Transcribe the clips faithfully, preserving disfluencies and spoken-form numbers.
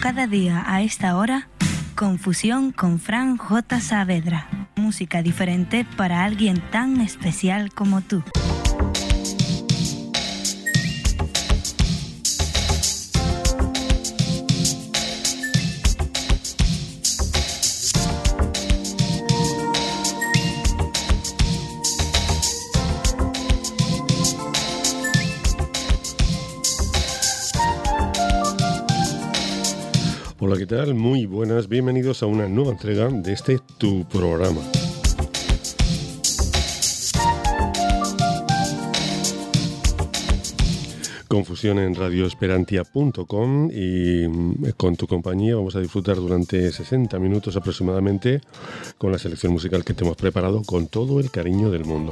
cada día a esta hora, Confusión con Fran J. Saavedra. Música diferente para alguien tan especial como tú. Hola, ¿qué tal? Muy buenas, bienvenidos a una nueva entrega de este Tu Programa. Confusión en radio esperantia punto com y con tu compañía vamos a disfrutar durante sesenta minutos aproximadamente con la selección musical que te hemos preparado con todo el cariño del mundo.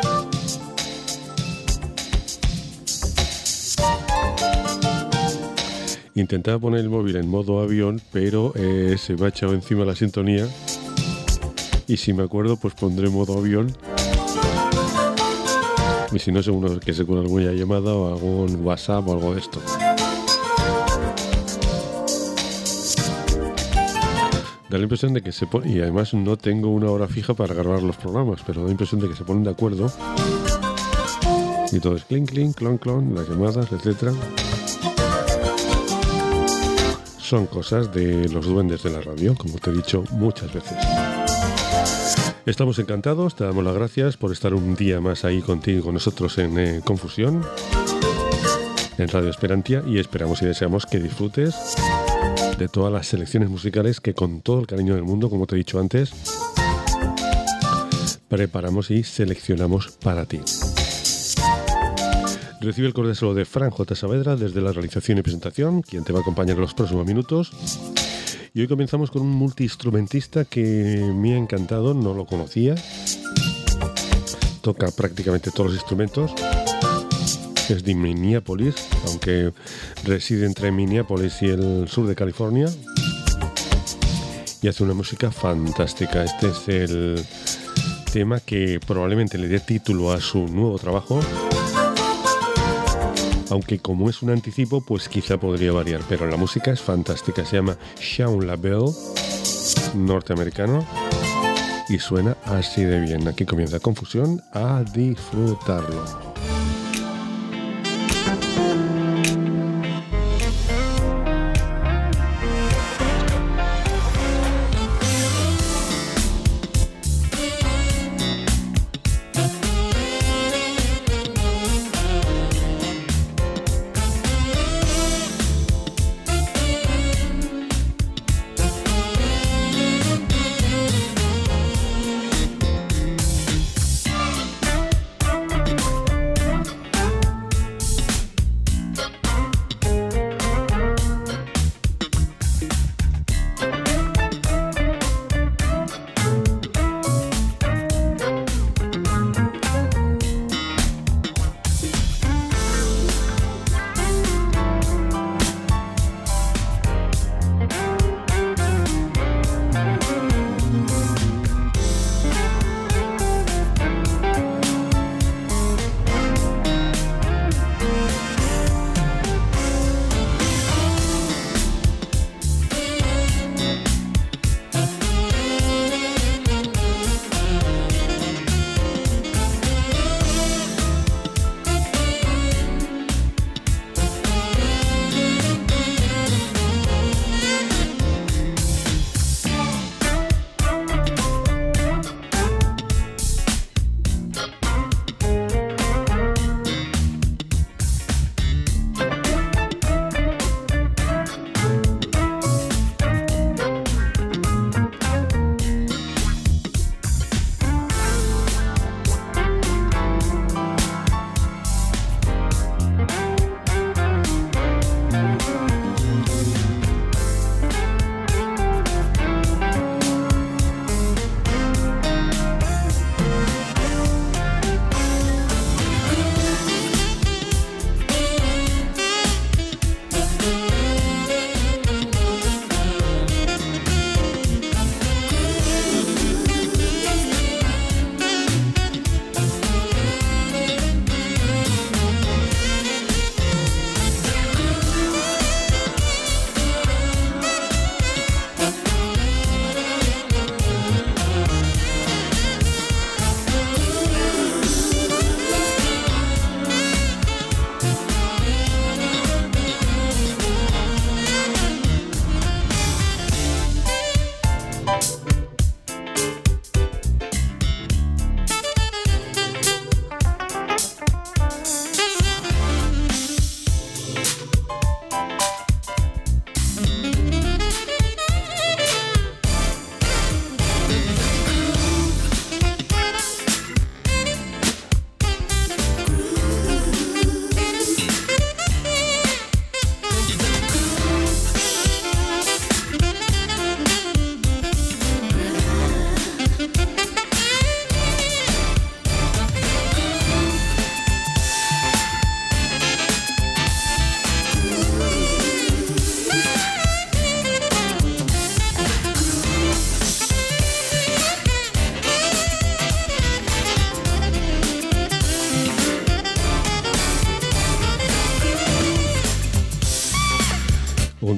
Intentaba poner el móvil en modo avión, pero eh, se me ha echado encima la sintonía y si me acuerdo pues pondré modo avión y si no seguro que se con alguna llamada o algún WhatsApp o algo de esto. Da la impresión de que se pone, y además no tengo una hora fija para grabar los programas, pero da la impresión de que se ponen de acuerdo y todo es clink, clink, clon, clon, las llamadas, etcétera. Son cosas de los duendes de la radio, como te he dicho muchas veces. Estamos encantados, te damos las gracias por estar un día más ahí contigo, con nosotros en eh, Confusión, en Radio Esperantia, y esperamos y deseamos que disfrutes de todas las selecciones musicales que con todo el cariño del mundo, como te he dicho antes, preparamos y seleccionamos para ti. Recibe el cordial saludo de Fran J. Saavedra desde la realización y presentación, quien te va a acompañar en los próximos minutos. Y hoy comenzamos con un multiinstrumentista que me ha encantado, no lo conocía. Toca prácticamente todos los instrumentos. Es de Minneapolis, aunque reside entre Minneapolis y el sur de California. Y hace una música fantástica. Este es el tema que probablemente le dé título a su nuevo trabajo. Aunque como es un anticipo, pues quizá podría variar, pero la música es fantástica. Se llama Shawn LaBelle, norteamericano, y suena así de bien. Aquí comienza Confusión, a disfrutarlo.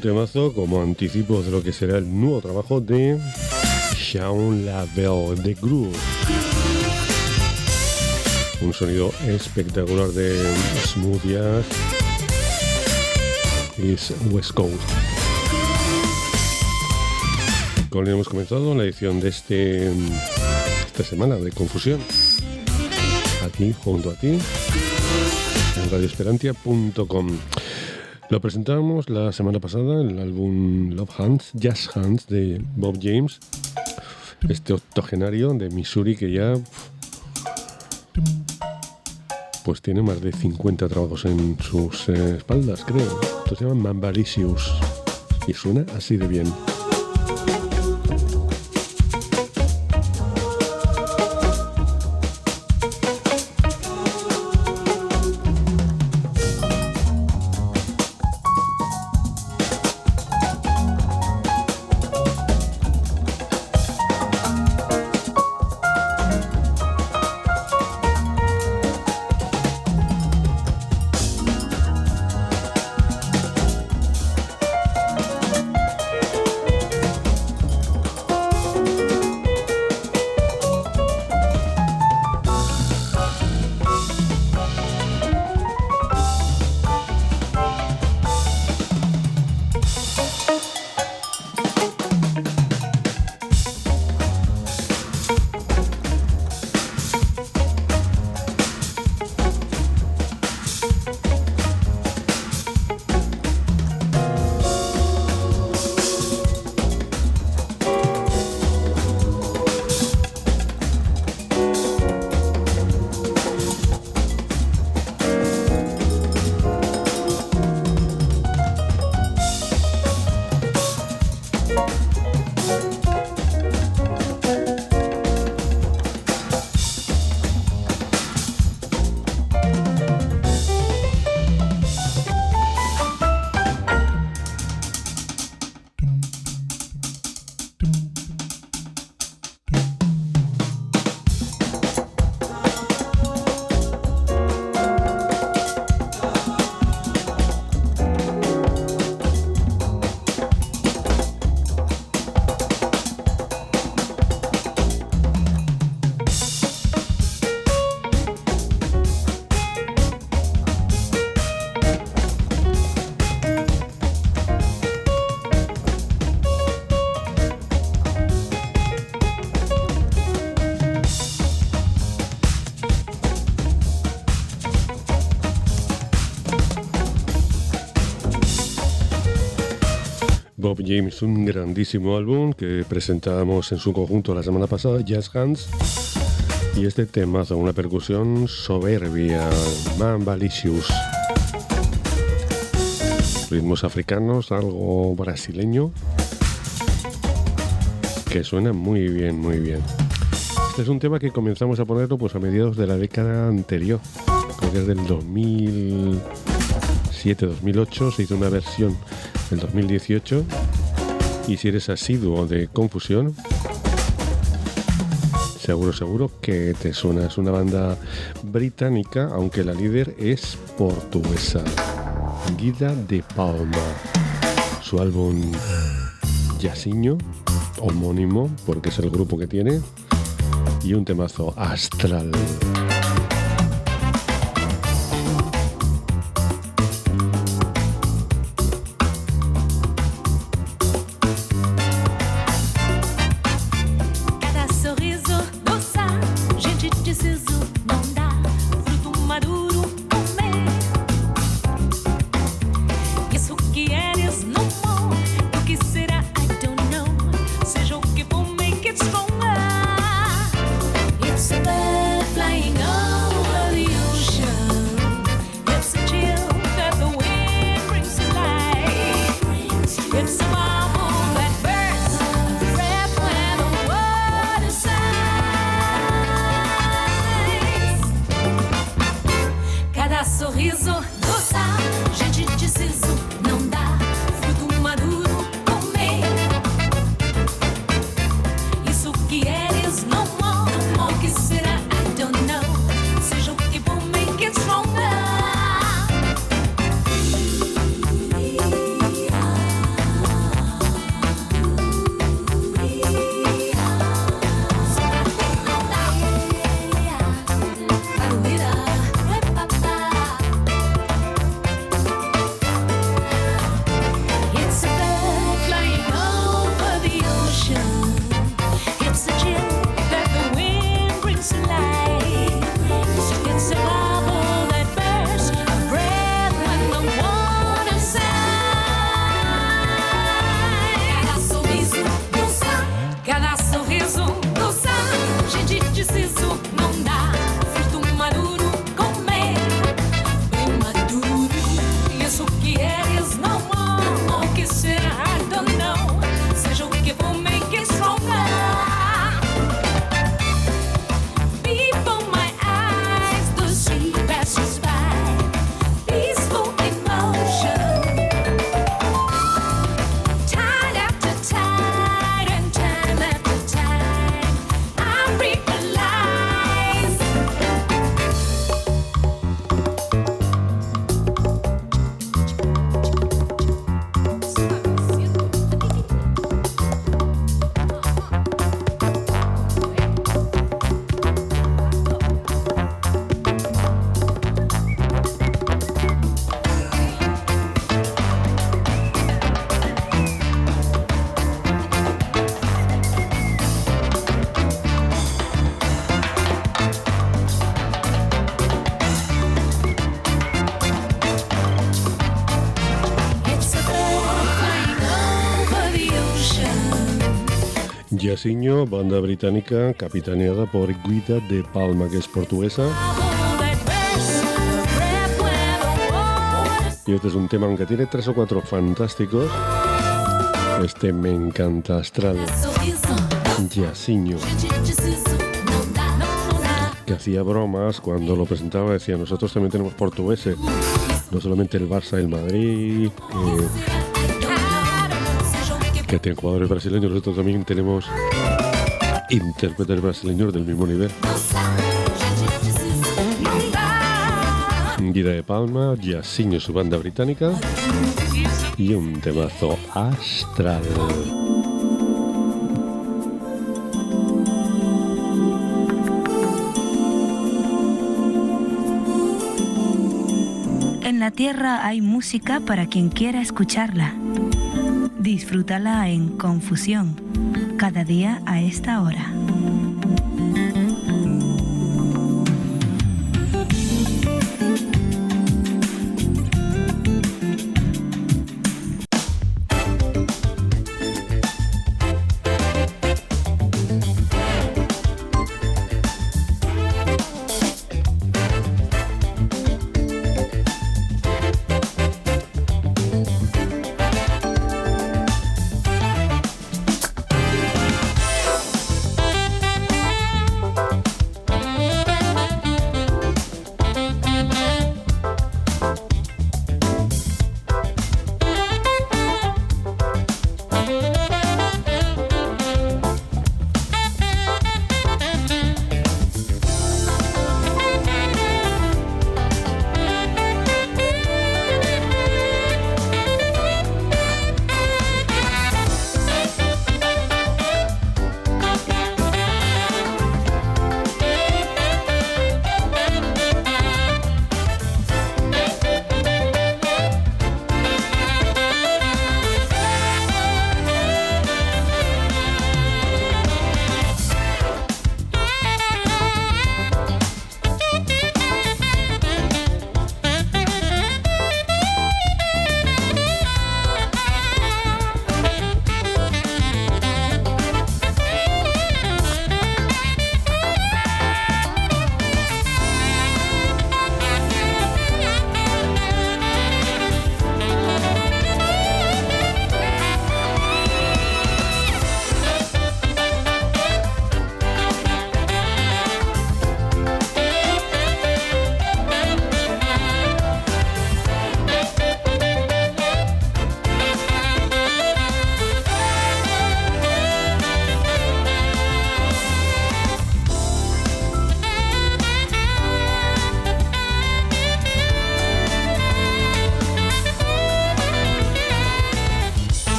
un temazo como anticipo de lo que será el nuevo trabajo de Shaun Lavelle, The Groove. Un sonido espectacular de smooth jazz. Es West Coast. Con él hemos comenzado la edición de este esta semana de Confusión. Aquí, junto a ti, en radio esperantia punto com. Lo presentamos la semana pasada, el álbum Love Hands, Jazz Hands de Bob James, este octogenario de Missouri que ya pues tiene más de cincuenta trabajos en sus eh, espaldas, creo. Esto se llama Mambalicious y suena así de bien. Bob James, un grandísimo álbum que presentábamos en su conjunto la semana pasada, Jazz Hands, y este temazo, una percusión soberbia, Mambalicious. Ritmos africanos, algo brasileño, que suena muy bien, muy bien. Este es un tema que comenzamos a ponerlo pues a mediados de la década anterior, creo que es del dos mil siete dos mil ocho, se hizo una versión del dos mil dieciocho, y si eres asiduo de Confusión, seguro, seguro que te suena. Es una banda británica, aunque la líder es portuguesa, Guida de Palma. Su álbum Jazziño, homónimo, porque es el grupo que tiene, y un temazo, Astral. preciso, não dá. Fiz do maduro comer, bem maduro. Isso que eres não morre, o que será errado não. Seja o que for, make it stronger. Before my eyes, the sea passes by. Peaceful emotion. Tide after tide and time after time, I realize. It's a bird flying over the ocean. Jairzinho, banda británica capitaneada por Guida de Palma, que es portuguesa. Hold that verse, breath when the water. Y este es un tema, aunque tiene tres o cuatro fantásticos. Este me encanta, Astral. Sorriso, Jairzinho, preciso, não dá, não dá. que hacía bromas cuando lo presentaba, decía, nosotros también tenemos portugueses, no solamente el Barça y el Madrid, que, que tienen jugadores brasileños, nosotros también tenemos intérpretes brasileños del mismo nivel. Guida de Palma, Jairzinho, su banda británica, y un temazo, Astral. En la tierra hay música para quien quiera escucharla. Disfrútala en Confusión, cada día a esta hora.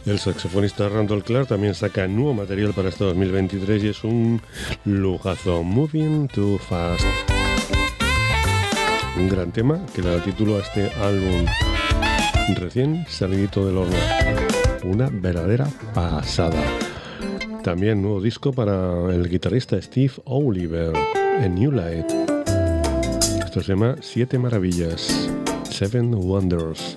El saxofonista Randall Clark también saca nuevo material para este dos mil veintitrés y es un lujazo, Moving Too Fast. Un gran tema que le da título a este álbum recién salidito del horno. Una verdadera pasada. También nuevo disco para el guitarrista Steve Oliver, A New Light. Esto se llama Siete Maravillas, Seven Wonders.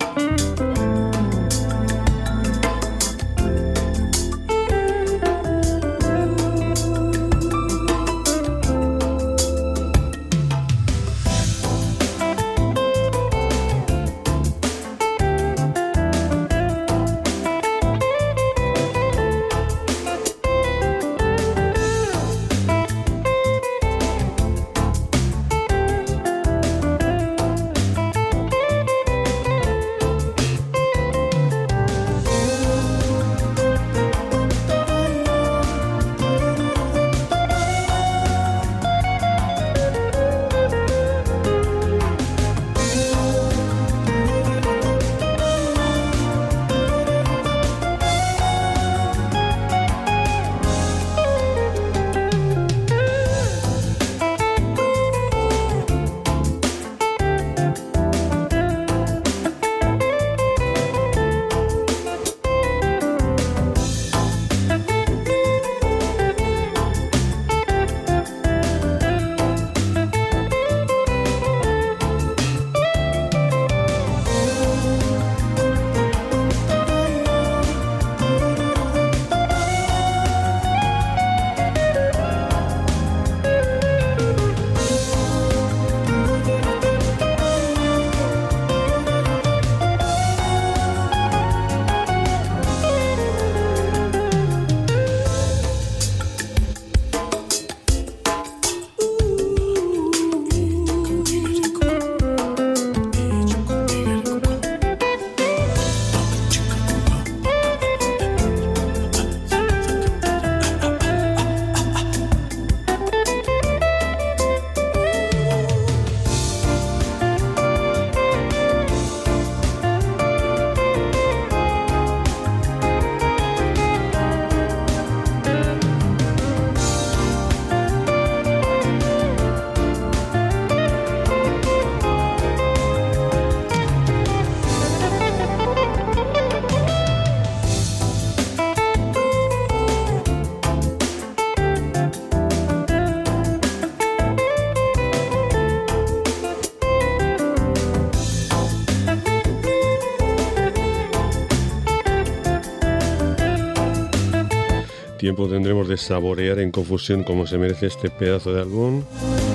Tiempo tendremos de saborear en confusión como se merece este pedazo de álbum,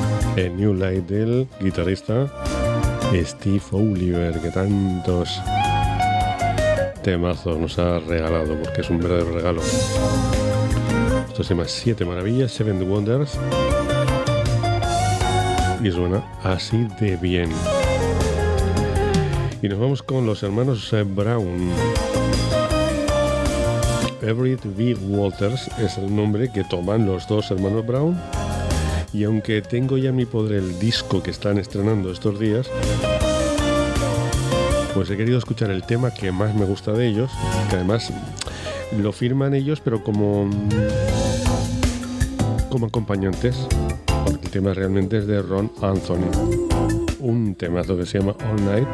A New Light del guitarrista Steve Oliver, que tantos temazos nos ha regalado, porque es un verdadero regalo. Esto se llama Siete Maravillas, Seven Wonders, y suena así de bien. Y nos vamos con los hermanos Brown. Everett B. Walters es el nombre que toman los dos hermanos Brown, y aunque tengo ya en mi poder el disco que están estrenando estos días, pues he querido escuchar el tema que más me gusta de ellos, que además lo firman ellos pero como como acompañantes, porque el tema realmente es de Ron Anthony, un temazo que se llama All Night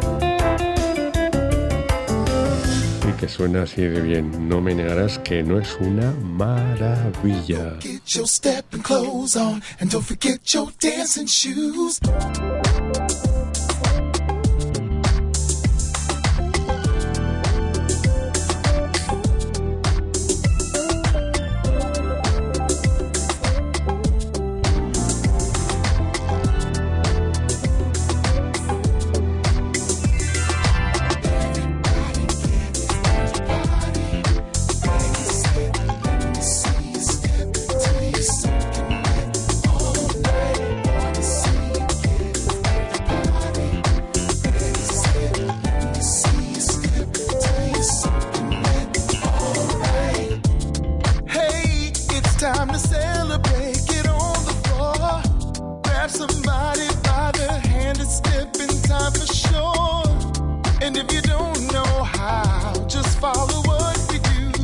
y que suena así de bien. No me negarás que no es una maravilla. Get your stepping clothes on and don't forget your dancing shoes. And if you don't know how, just follow what we do.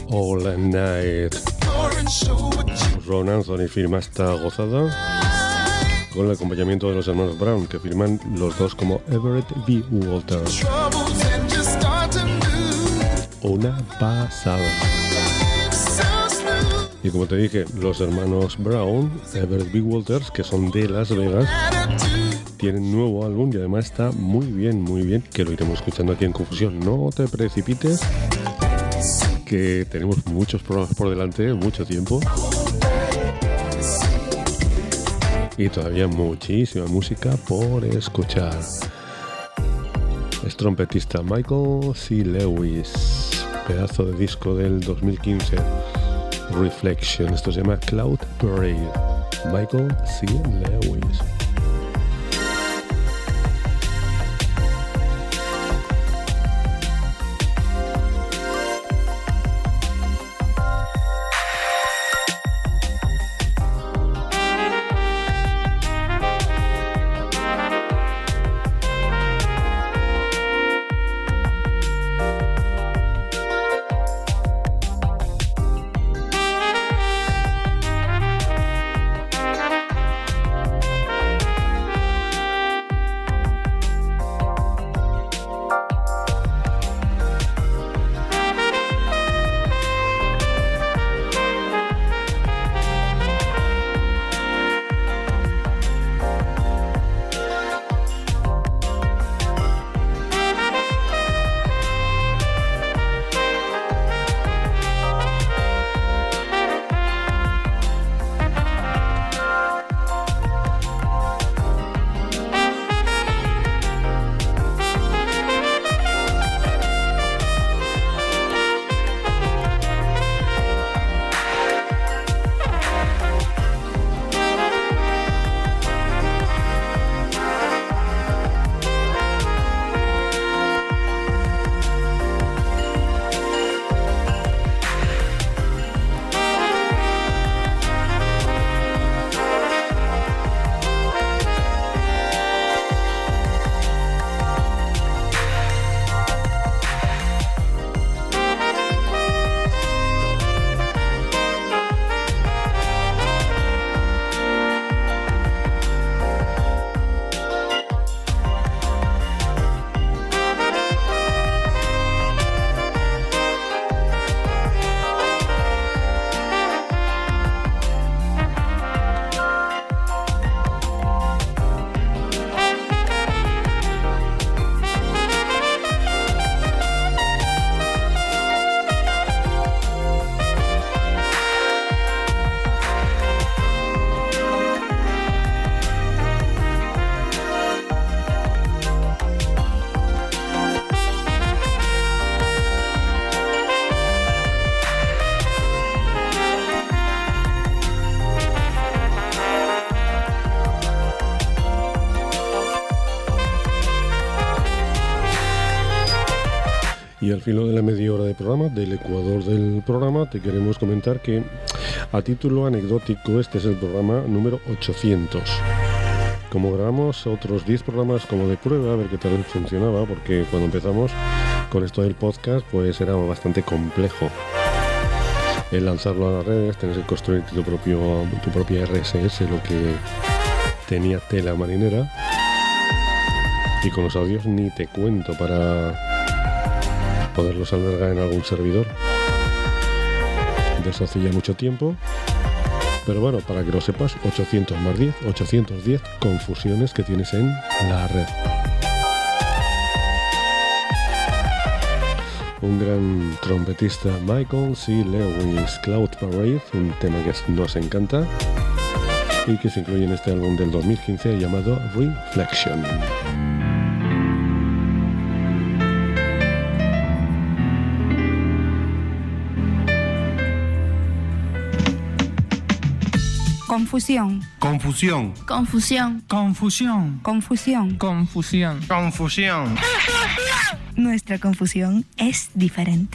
All Night. Ron Anthony firma esta gozada con el acompañamiento de los hermanos Brown, que firman los dos como Everett B. Walters. Una pasada. Y como te dije, los hermanos Brown, Everett B. Walters, que son de Las Vegas, tienen nuevo álbum y además está muy bien, muy bien, que lo iremos escuchando aquí en Confusión. No te precipites, que tenemos muchos programas por delante, mucho tiempo. Y todavía muchísima música por escuchar. Es trompetista Michael C. Lewis, pedazo de disco del dos mil quince. Reflection, esto se llama Cloud Parade. Michael C. Lewis. Y al filo de la media hora de programa, del ecuador del programa, te queremos comentar que, a título anecdótico, este es el programa número ochocientos. Como grabamos otros diez programas como de prueba, a ver qué tal funcionaba, porque cuando empezamos con esto del podcast, pues era bastante complejo el lanzarlo a las redes, tener que construir tu, propio, tu propia R S S, lo que tenía tela marinera. Y con los audios ni te cuento para poderlos albergar en algún servidor. De eso hace ya mucho tiempo. Pero bueno, para que lo sepas, ochocientos más diez, ochocientos diez confusiones que tienes en la red. Un gran trompetista, Michael C. Lewis, Cloud Parade, un tema que nos encanta y que se incluye en este álbum del dos mil quince llamado Reflection. Confusión. Confusión. Confusión. Confusión. Confusión. Confusión. Confusión. Nuestra confusión es diferente.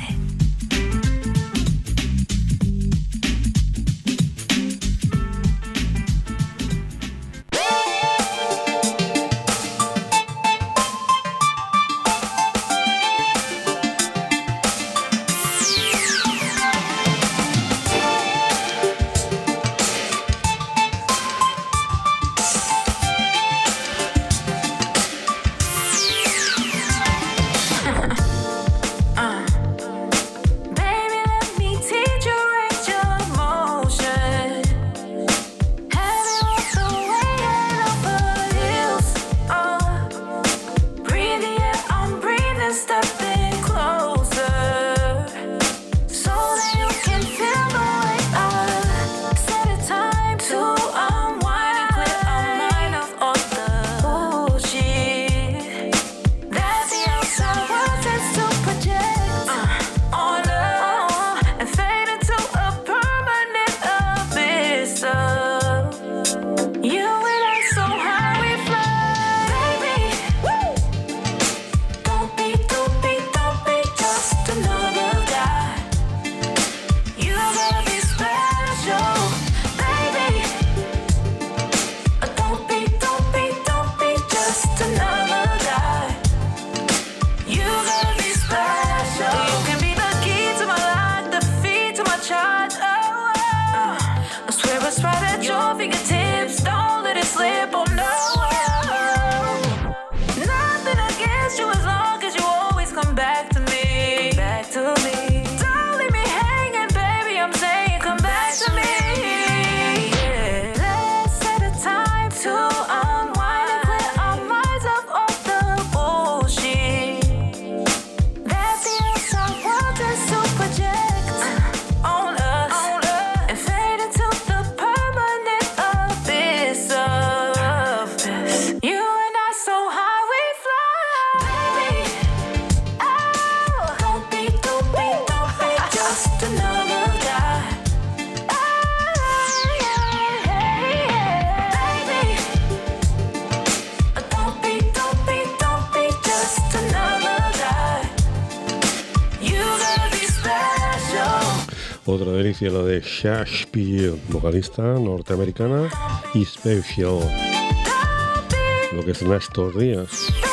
Otra delicia lo de Shakespeare, vocalista norteamericana, y Special, lo que son estos días.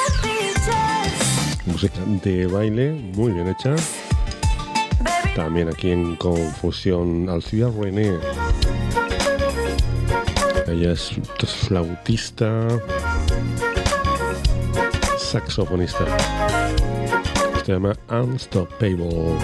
Música de baile muy bien hecha. También aquí en Confusión, Alcía René. Ella es flautista, saxofonista. Se llama Unstoppable.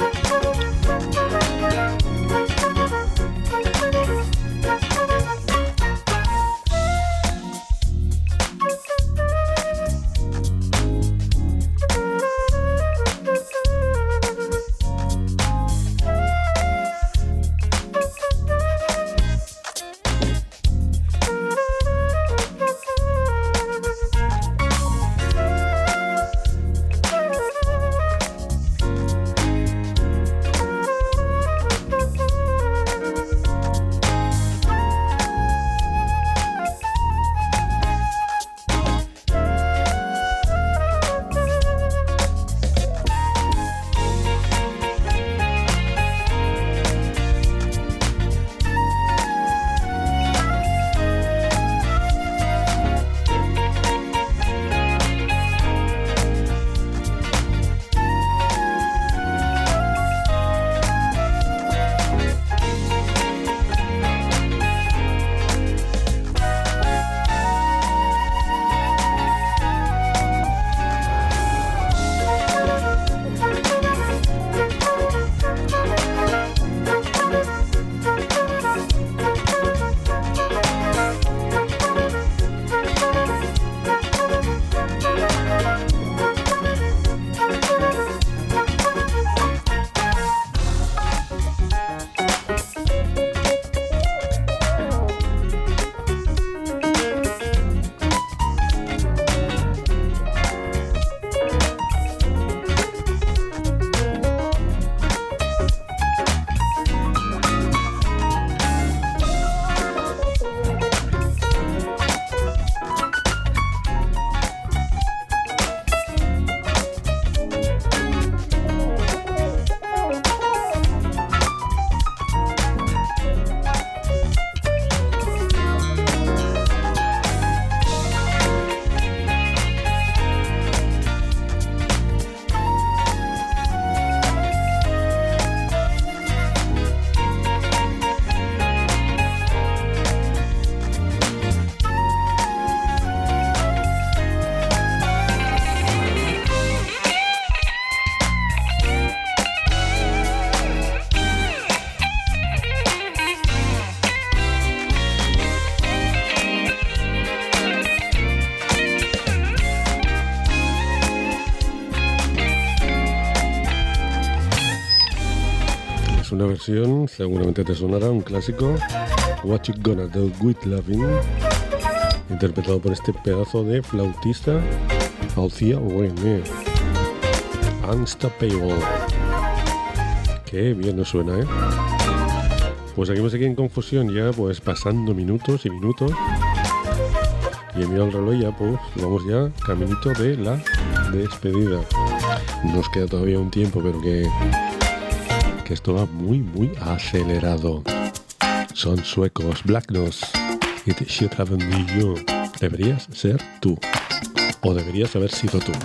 Una versión, seguramente te sonará, un clásico, What You Gonna Do With Loving, interpretado por este pedazo de flautista, Alcía René. Unstoppable. Qué bien nos suena, ¿eh? Pues seguimos aquí en Confusión ya, pues pasando minutos y minutos. Y he mirado el reloj ya, pues vamos ya caminito de la despedida. Nos queda todavía un tiempo, pero que... que esto va muy muy acelerado. Son suecos, Black Nose. It should have been you. Deberías ser tú. O deberías haber sido tú.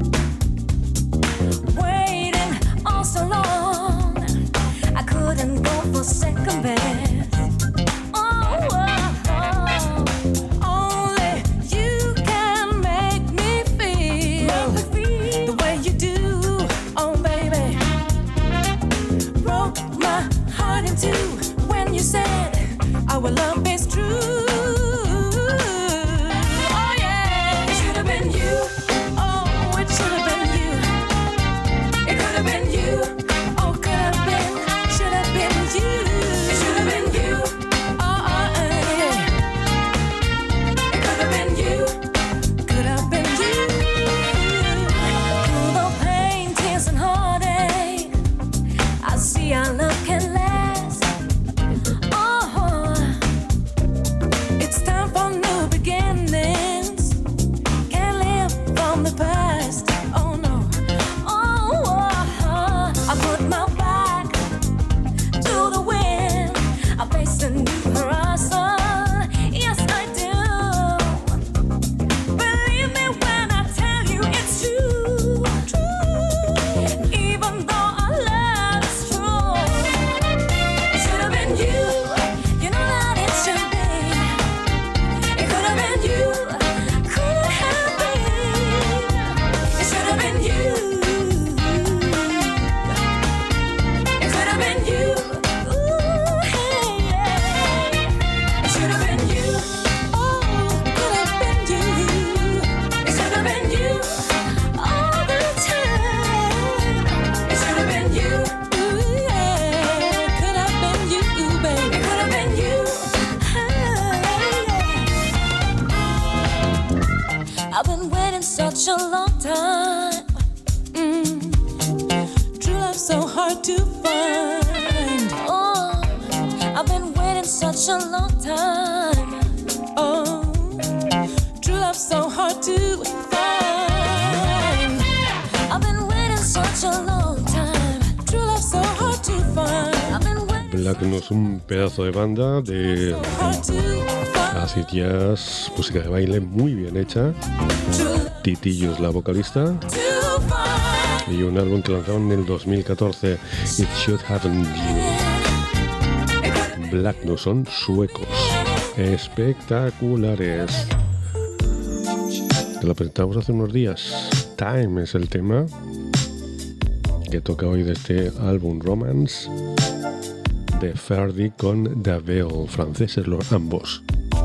Waiting all so long, I couldn't go our love is true. Oh yeah, it should have been you. Oh, it should have been you. It could have been you. Oh, could have been, should have been you. It should have been you. Oh, oh, yeah. It could have been you. Could have been you. Through the pain, tears, and heartache, I see our love can last. Oh, it's time for new beginnings. Can't live from the past. Oh no. Oh, oh, I put my back to the wind. I face a new horizon. Yes, I do. Believe me when I tell you it's true. True. Even though our love is true, it should have been you. You know that it should be. It could have been you. Could have been. It should have been you. It could have been you. Ooh, hey, yeah. It should have been you. Oh, could have been you. It should have been you all the time. It should have been you. Ooh, yeah. Could have been you, baby. It could have been you. Hey. I've been waiting such a long time. Mm. True love so hard to find. Oh, I've been waiting such a long time. Oh, true love so hard to find. I've been waiting such a long time. True love so hard to find. I've been waiting Black no es un pedazo de banda de so hard to find. acid jazz, música de baile muy bien hecha. True Titillo es la vocalista to find. y un álbum que lanzaron en el dos mil catorce, It Should Have Been You. Black no son suecos, espectaculares. Te lo presentamos hace unos días. Time es el tema que toca hoy de este álbum Romance de Ferdi con Daveo, franceses los ambos.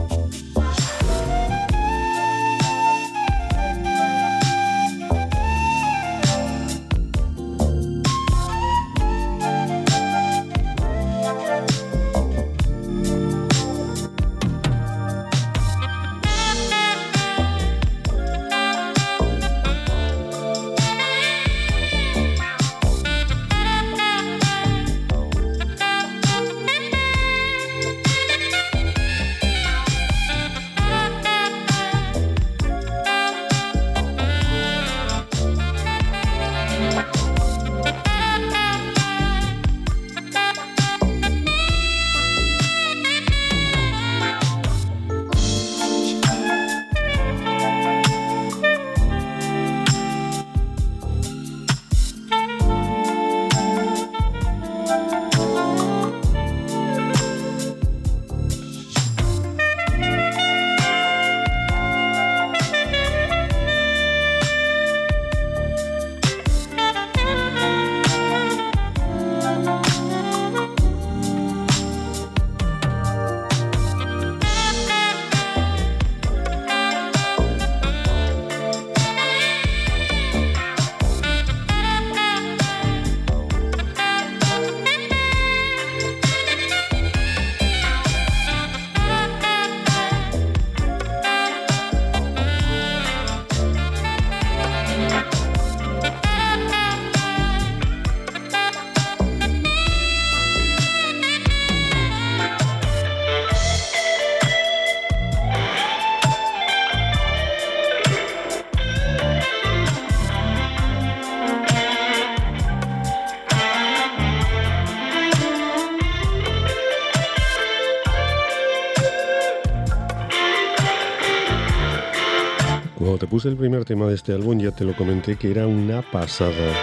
Cuando te puse el primer tema de este álbum ya te lo comenté que era una pasada.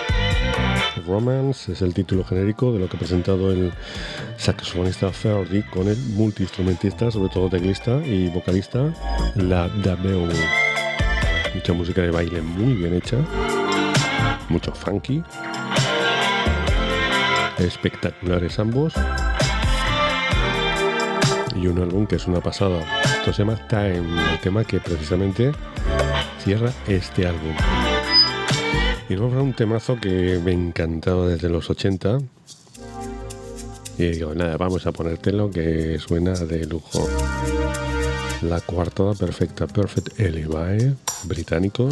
Romance es el título genérico de lo que ha presentado el saxofonista Ferdi con el multiinstrumentista, sobre todo teclista y vocalista, la Daveo. Mucha música de baile muy bien hecha, mucho funky, espectaculares ambos. y un álbum que es una pasada. Esto se llama Time, el tema que precisamente cierra este álbum. Y luego habrá un temazo que me encantaba desde los ochenta. Y digo, nada, vamos a ponértelo, que suena de lujo. La coartada perfecta, Perfect Alibi, británicos.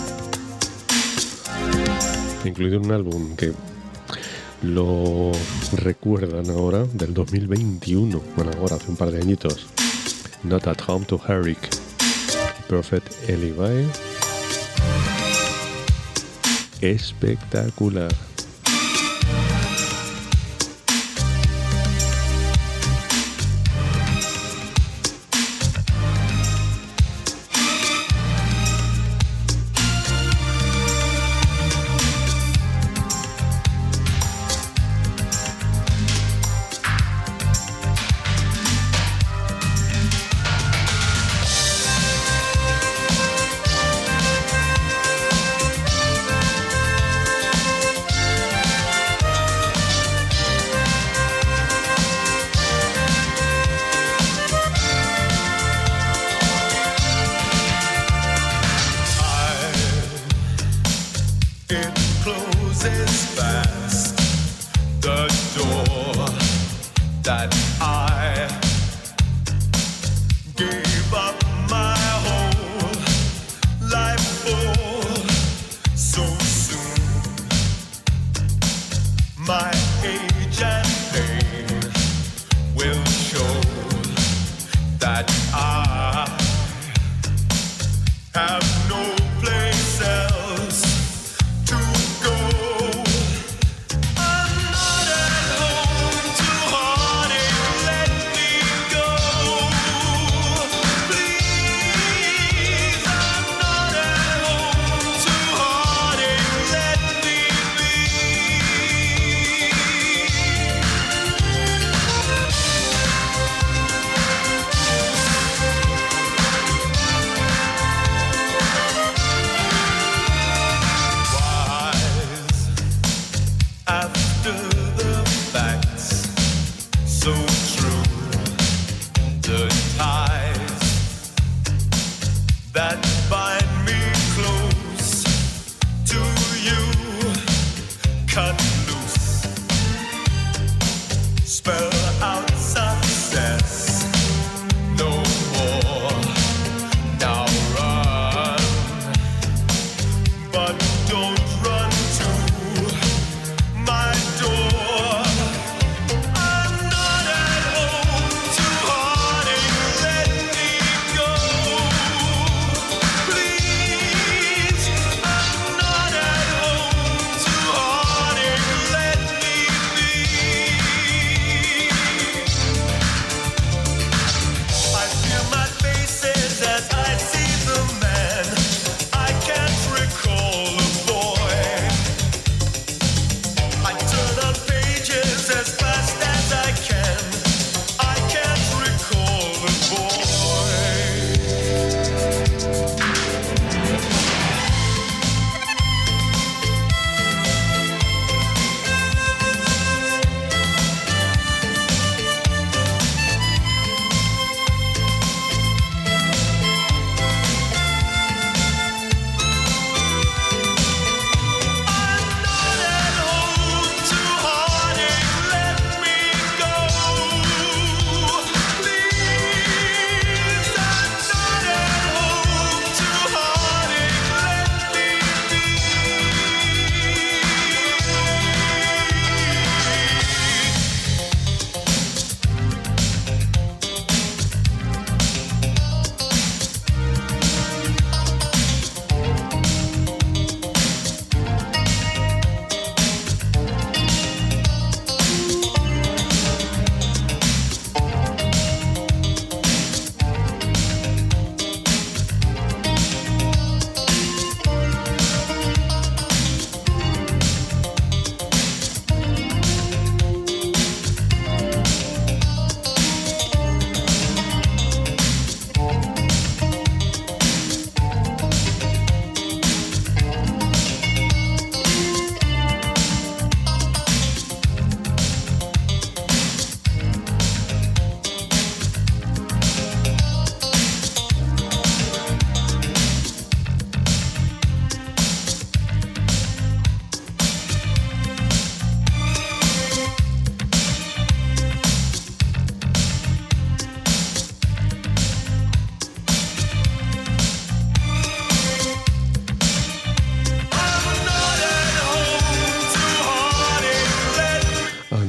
Incluido en un álbum que lo recuerdan ahora, del dos mil veintiuno. Bueno, ahora hace un par de añitos. Not at Home to Herrick. Perfect Alibi. Espectacular.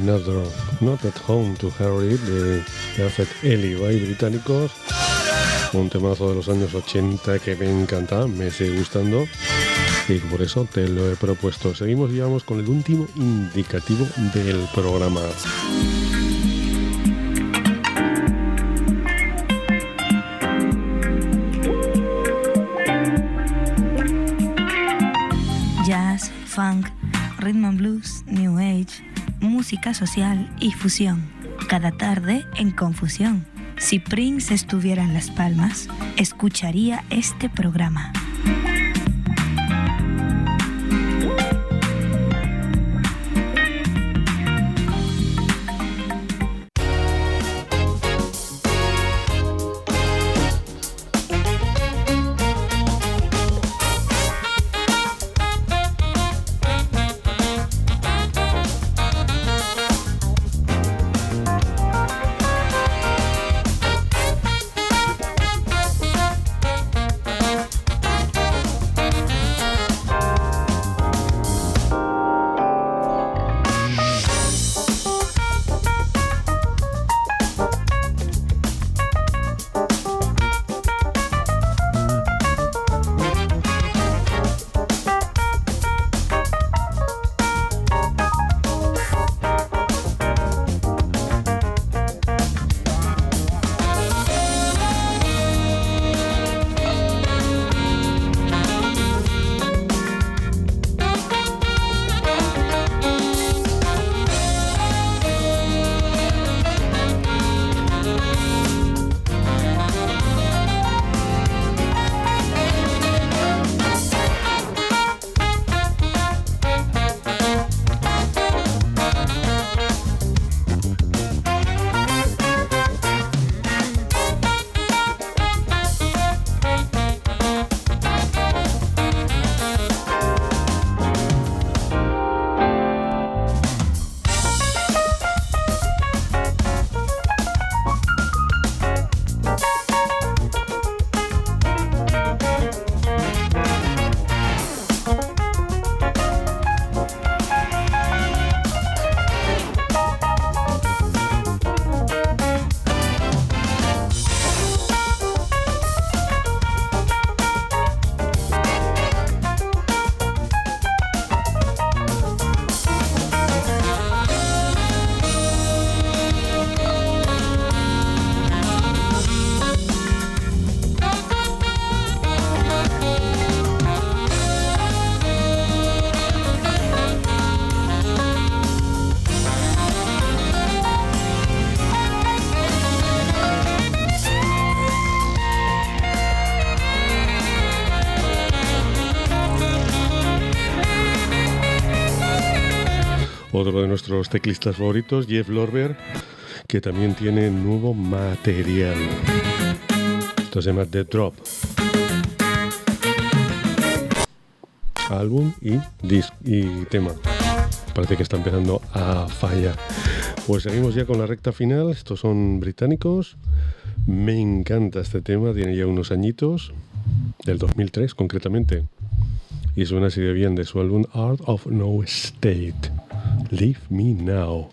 Another Not at Home to Harry de Jafet Eli británicos. Un temazo de los años ochenta que me encanta, me sigue gustando y por eso te lo he propuesto. Seguimos y vamos con el último indicativo del programa. Jazz, funk, rhythm and blues, new age, música social y fusión. Cada tarde en Confusión. Si Prince estuviera en Las Palmas, escucharía este programa. Otro de nuestros teclistas favoritos, Jeff Lorber, que también tiene nuevo material. Esto se llama The Drop. Álbum y, disc y tema. Parece que está empezando a fallar. Pues seguimos ya con la recta final. Estos son británicos. Me encanta este tema. Tiene ya unos añitos. Del dos mil tres concretamente. Y suena así de bien de su álbum Art of No State. Leave Me Now.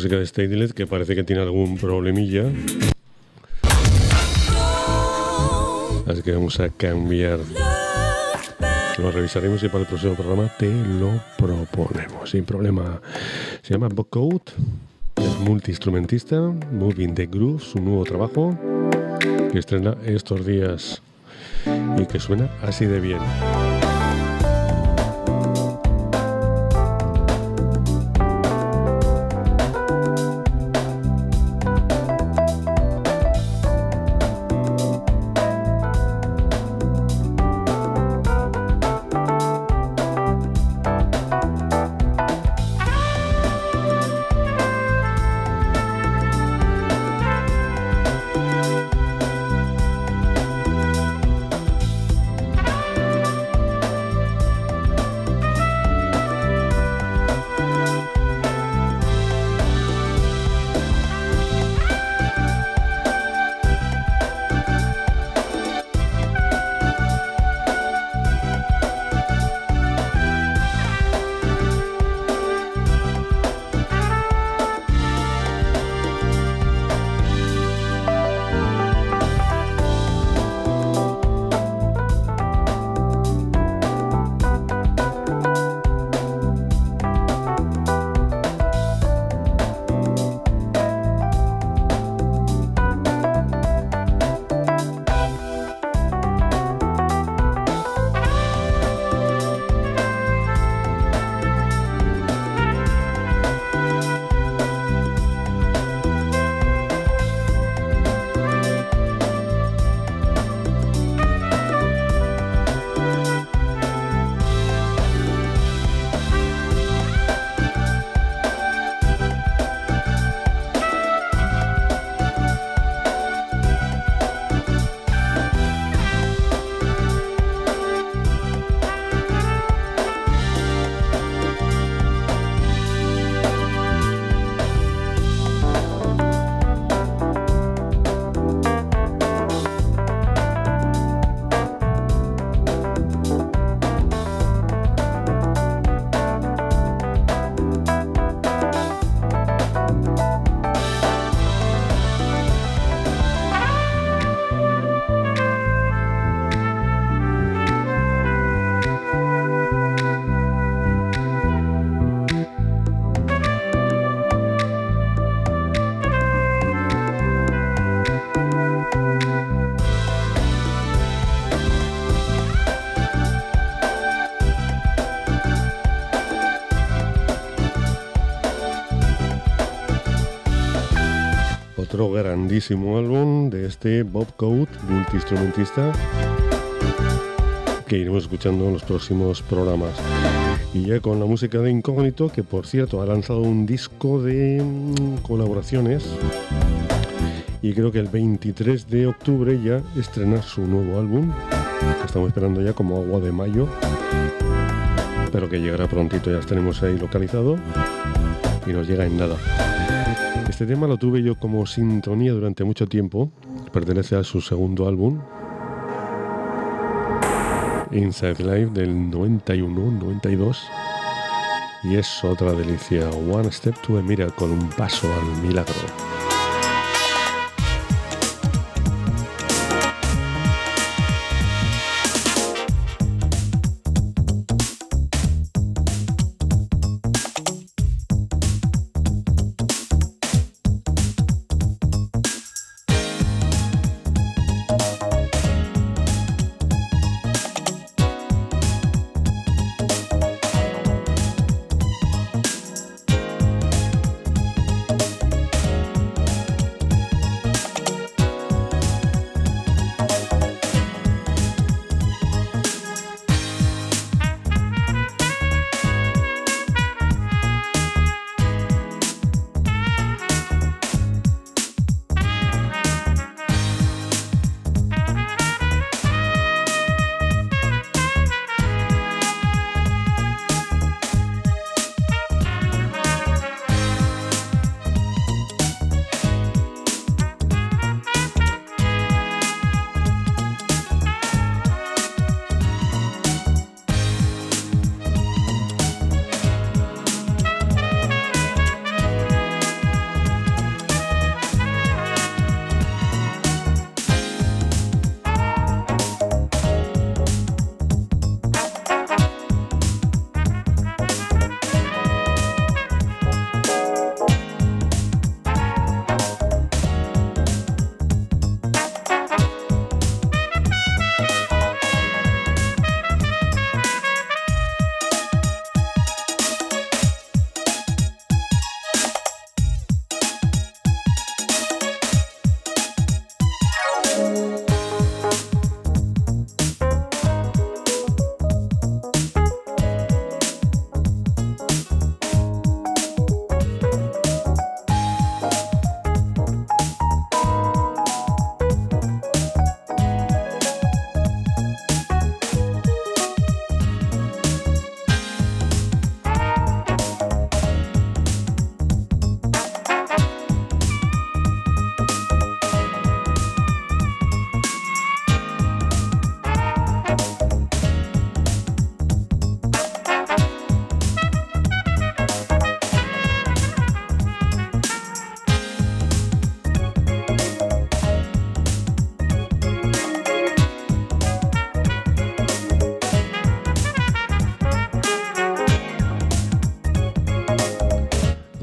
música de Steadlet, que parece que tiene algún problemilla. Así que vamos a cambiar. Lo revisaremos y para el próximo programa te lo proponemos sin problema. Se llama Bob Coat, es multiinstrumentista, Moving the Groove, su nuevo trabajo que estrena estos días y que suena así de bien. Otro grandísimo álbum de este Bob Coat, multiinstrumentista, que iremos escuchando en los próximos programas. Y ya con la música de Incógnito, que por cierto ha lanzado un disco de mmm, colaboraciones, y creo que el veintitrés de octubre ya estrena su nuevo álbum, que estamos esperando ya como agua de mayo, pero que llegará prontito, ya los tenemos ahí localizado y nos llega en nada. Este tema lo tuve yo como sintonía durante mucho tiempo, pertenece a su segundo álbum, Inside Life, del noventa y uno noventa y dos, y es otra delicia. One Step to a Miracle, un paso al milagro.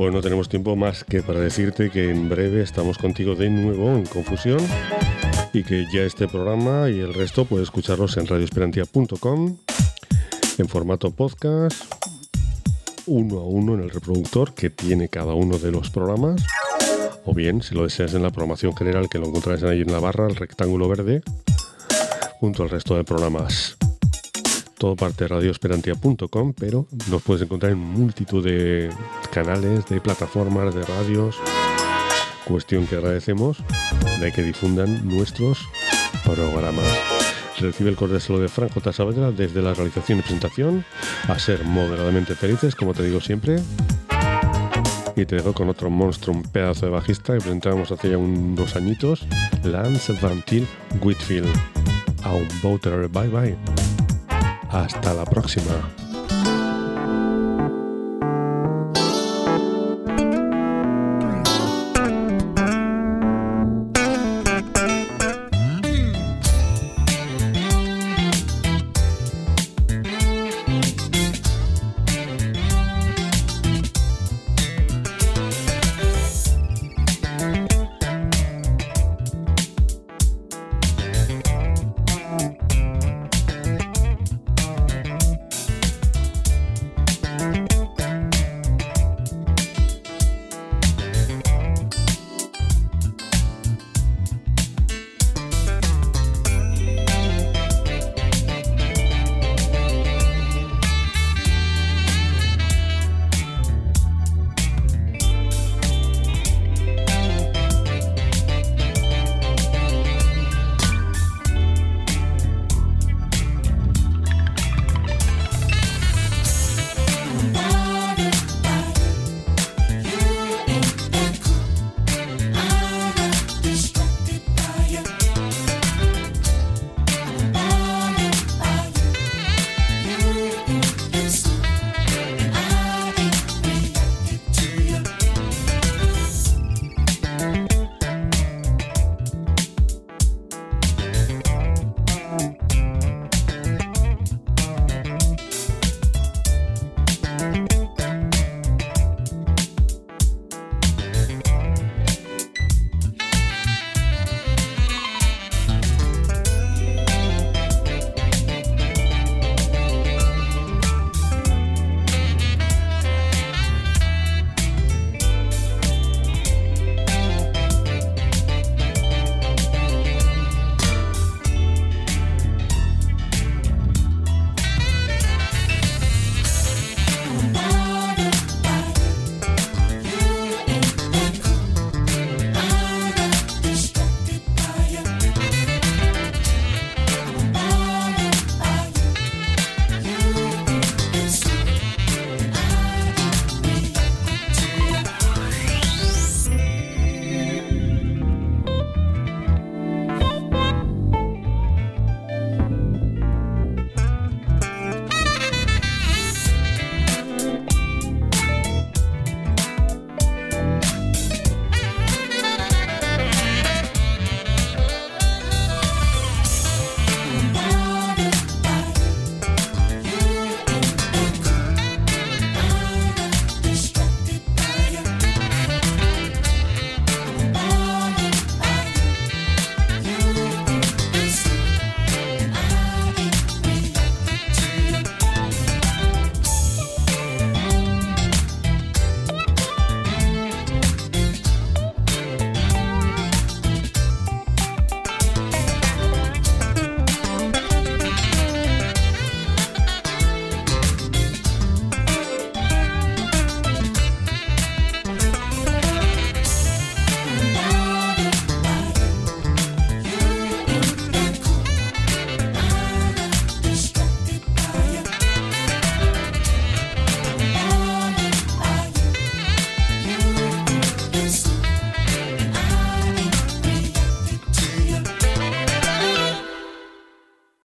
pues no tenemos tiempo más que para decirte que en breve estamos contigo de nuevo en Confusión y que ya este programa y el resto puedes escucharlos en radio esperantia punto com en formato podcast, uno a uno en el reproductor que tiene cada uno de los programas, o bien, si lo deseas, en la programación general, que lo encontrarás ahí en la barra, el rectángulo verde, junto al resto de programas. Todo parte de radio esperantia punto com, pero nos puedes encontrar en multitud de canales, de plataformas, de radios. Cuestión que agradecemos de que difundan nuestros programas. Recibe el cordial saludo de Frank J. Saavedra desde la realización y presentación. A ser moderadamente felices, como te digo siempre. Y te dejo con otro monstruo, un pedazo de bajista que presentábamos hace ya unos añitos, Lance Van Til Whitfield. A un Bouter, bye bye. Hasta la próxima.